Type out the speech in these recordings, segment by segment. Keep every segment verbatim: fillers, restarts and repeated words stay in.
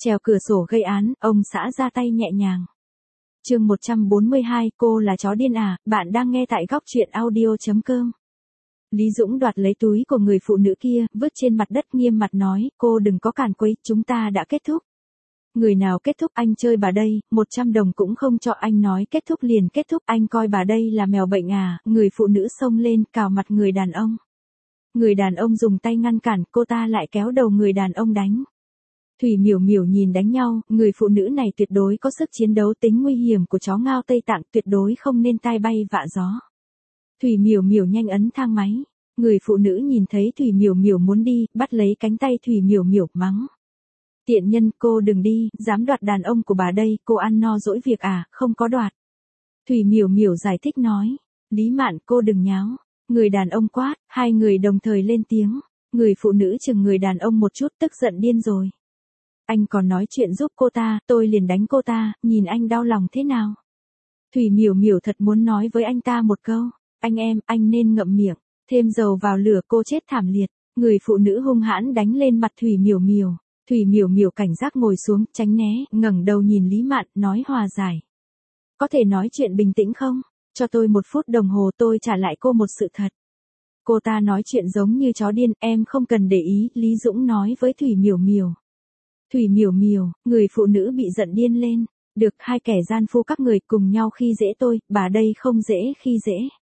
Trèo cửa sổ gây án, ông xã ra tay nhẹ nhàng. Chương một trăm bốn mươi hai, cô là chó điên à, bạn đang nghe tại góc truyện audio.com. Lý Dũng đoạt lấy túi của người phụ nữ kia, vứt trên mặt đất nghiêm mặt nói, cô đừng có càn quấy, chúng ta đã kết thúc. Người nào kết thúc anh chơi bà đây, một trăm đồng cũng không cho anh nói kết thúc liền kết thúc, anh coi bà đây là mèo bệnh à, người phụ nữ xông lên, cào mặt người đàn ông. Người đàn ông dùng tay ngăn cản, cô ta lại kéo đầu người đàn ông đánh. Thủy Miểu Miểu nhìn đánh nhau, người phụ nữ này tuyệt đối có sức chiến đấu, tính nguy hiểm của chó ngao Tây Tạng tuyệt đối không nên tai bay vạ gió. Thủy Miểu Miểu nhanh ấn thang máy, người phụ nữ nhìn thấy Thủy Miểu Miểu muốn đi, bắt lấy cánh tay Thủy Miểu Miểu, mắng. Tiện nhân, cô đừng đi, dám đoạt đàn ông của bà đây, cô ăn no dỗi việc à, không có đoạt. Thủy Miểu Miểu giải thích nói, Lý Mạn cô đừng nháo, người đàn ông quát, hai người đồng thời lên tiếng, người phụ nữ chừng người đàn ông một chút tức giận điên rồi. Anh còn nói chuyện giúp cô ta, tôi liền đánh cô ta, nhìn anh đau lòng thế nào. Thủy Miểu Miểu thật muốn nói với anh ta một câu, anh em, anh nên ngậm miệng, thêm dầu vào lửa cô chết thảm liệt. Người phụ nữ hung hãn đánh lên mặt Thủy Miểu Miểu. Thủy Miểu Miểu cảnh giác ngồi xuống, tránh né, ngẩng đầu nhìn Lý Mạn, nói hòa giải. Có thể nói chuyện bình tĩnh không? Cho tôi một phút đồng hồ tôi trả lại cô một sự thật. Cô ta nói chuyện giống như chó điên, em không cần để ý, Lý Dũng nói với Thủy Miểu Miểu. Thủy Miểu Miểu, người phụ nữ bị giận điên lên, được hai kẻ gian phu các người cùng nhau khi dễ tôi, bà đây không dễ khi dễ.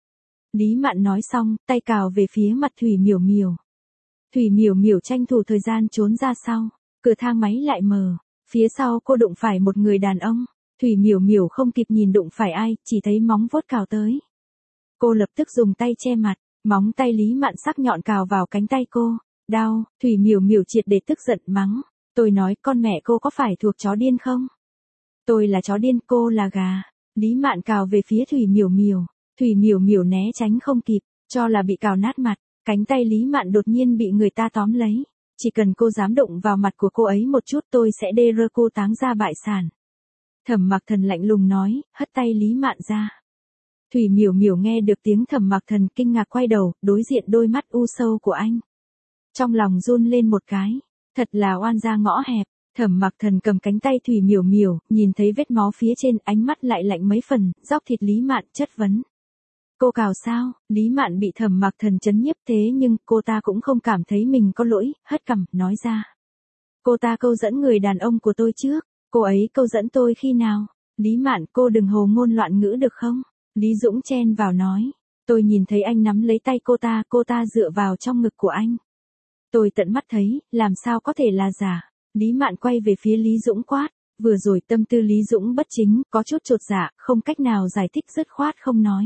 Lý Mạn nói xong, tay cào về phía mặt Thủy Miểu Miểu. Thủy Miểu Miểu tranh thủ thời gian trốn ra sau, cửa thang máy lại mở, phía sau cô đụng phải một người đàn ông, Thủy Miểu Miểu không kịp nhìn đụng phải ai, chỉ thấy móng vuốt cào tới. Cô lập tức dùng tay che mặt, móng tay Lý Mạn sắc nhọn cào vào cánh tay cô, đau, Thủy Miểu Miểu triệt để tức giận mắng, tôi nói con mẹ cô có phải thuộc chó điên không? Tôi là chó điên, cô là gà. Lý Mạn cào về phía Thủy Miểu Miểu, Thủy Miểu Miểu né tránh không kịp, cho là bị cào nát mặt. Cánh tay Lý Mạn đột nhiên bị người ta tóm lấy. Chỉ cần cô dám động vào mặt của cô ấy một chút tôi sẽ đê rơ cô táng ra bại sản. Thẩm Mặc Thần lạnh lùng nói, hất tay Lý Mạn ra. Thủy Miểu Miểu nghe được tiếng Thẩm Mặc Thần kinh ngạc quay đầu, đối diện đôi mắt u sâu của anh. Trong lòng run lên một cái, thật là oan gia ngõ hẹp. Thẩm Mặc Thần cầm cánh tay Thủy Miểu Miểu, nhìn thấy vết máu phía trên, ánh mắt lại lạnh mấy phần, dóc thịt Lý Mạn chất vấn. Cô cào sao? Lý Mạn bị Thẩm Mặc Thần chấn nhiếp thế nhưng cô ta cũng không cảm thấy mình có lỗi, hất cằm, nói ra. Cô ta câu dẫn người đàn ông của tôi trước, cô ấy câu dẫn tôi khi nào? Lý Mạn cô đừng hồ ngôn loạn ngữ được không? Lý Dũng chen vào nói. Tôi nhìn thấy anh nắm lấy tay cô ta, cô ta dựa vào trong ngực của anh. Tôi tận mắt thấy, làm sao có thể là giả? Lý Mạn quay về phía Lý Dũng quát. Vừa rồi tâm tư Lý Dũng bất chính, có chút chột dạ, không cách nào giải thích dứt khoát không nói.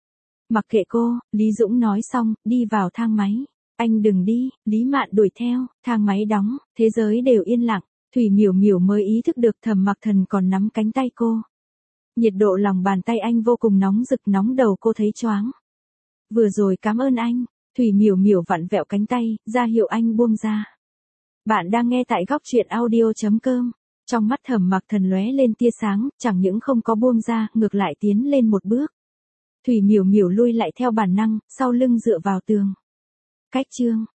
Mặc kệ cô, Lý Dũng nói xong, đi vào thang máy. Anh đừng đi, Lý Mạn đuổi theo, thang máy đóng, thế giới đều yên lặng, Thủy Miểu Miểu mới ý thức được Thẩm Mặc Thần còn nắm cánh tay cô. Nhiệt độ lòng bàn tay anh vô cùng nóng rực, nóng đầu cô thấy choáng. Vừa rồi cảm ơn anh, Thủy Miểu Miểu vặn vẹo cánh tay, ra hiệu anh buông ra. Bạn đang nghe tại góc truyện audio.com. Trong mắt Thẩm Mặc Thần lóe lên tia sáng, chẳng những không có buông ra, ngược lại tiến lên một bước. Thủy Miểu Miểu lui lại theo bản năng, sau lưng dựa vào tường. Cách chương